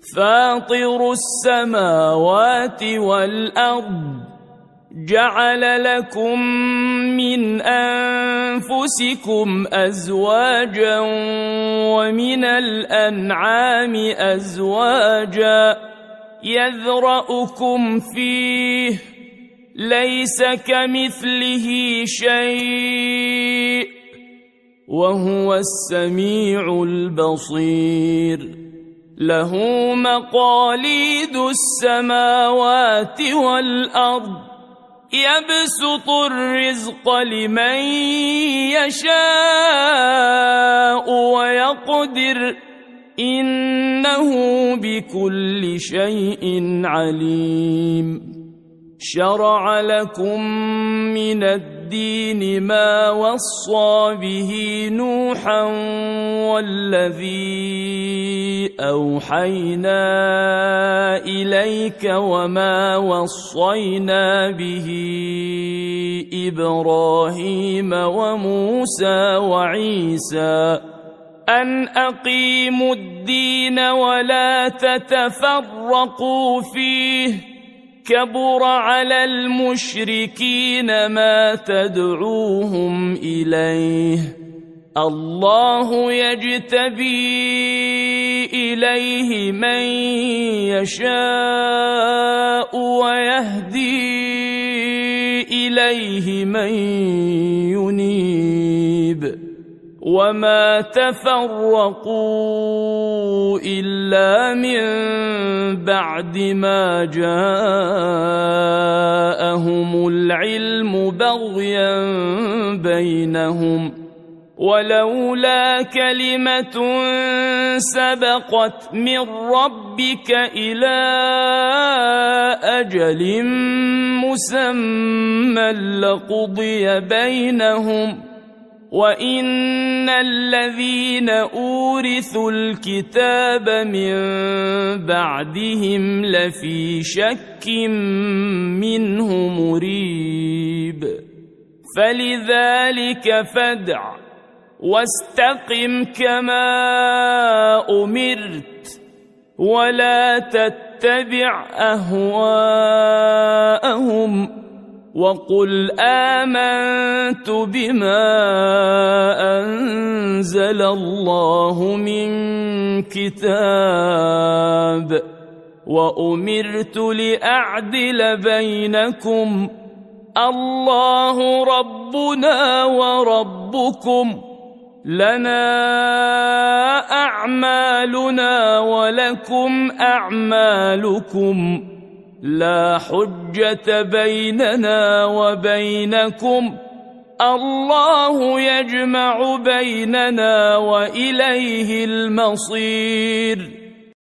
فاطر السماوات والأرض جعل لكم من أنفسكم أزواجا ومن الأنعام أزواجا يذرأكم فيه ليس كمثله شيء وهو السميع البصير له مقاليد السماوات والأرض يبسط الرزق لمن يشاء ويقدر إنه بكل شيء عليم شرع لكم من الدين ما وصى به نوحا والذي أوحينا إليك وما وصينا به إبراهيم وموسى وعيسى أن أقيموا الدين ولا تتفرقوا فيه كبر على المشركين ما تدعوهم إليه الله يجتبي إليه من يشاء ويهدي إليه من ينيب وما تفرقوا إلا من بعد ما جاءهم العلم بغيا بينهم ولولا كلمة سبقت من ربك إلى أجل مسمى لقضي بينهم وإن الذين أورثوا الكتاب من بعدهم لفي شك منه مريب فلذلك فادع واستقم كما أمرت ولا تتبع أهواءهم وقل آمنت بما أنزل الله من كتاب وأمرت لأعدل بينكم الله ربنا وربكم لنا أعمالنا ولكم أعمالكم لا حجة بيننا وبينكم الله يجمع بيننا وإليه المصير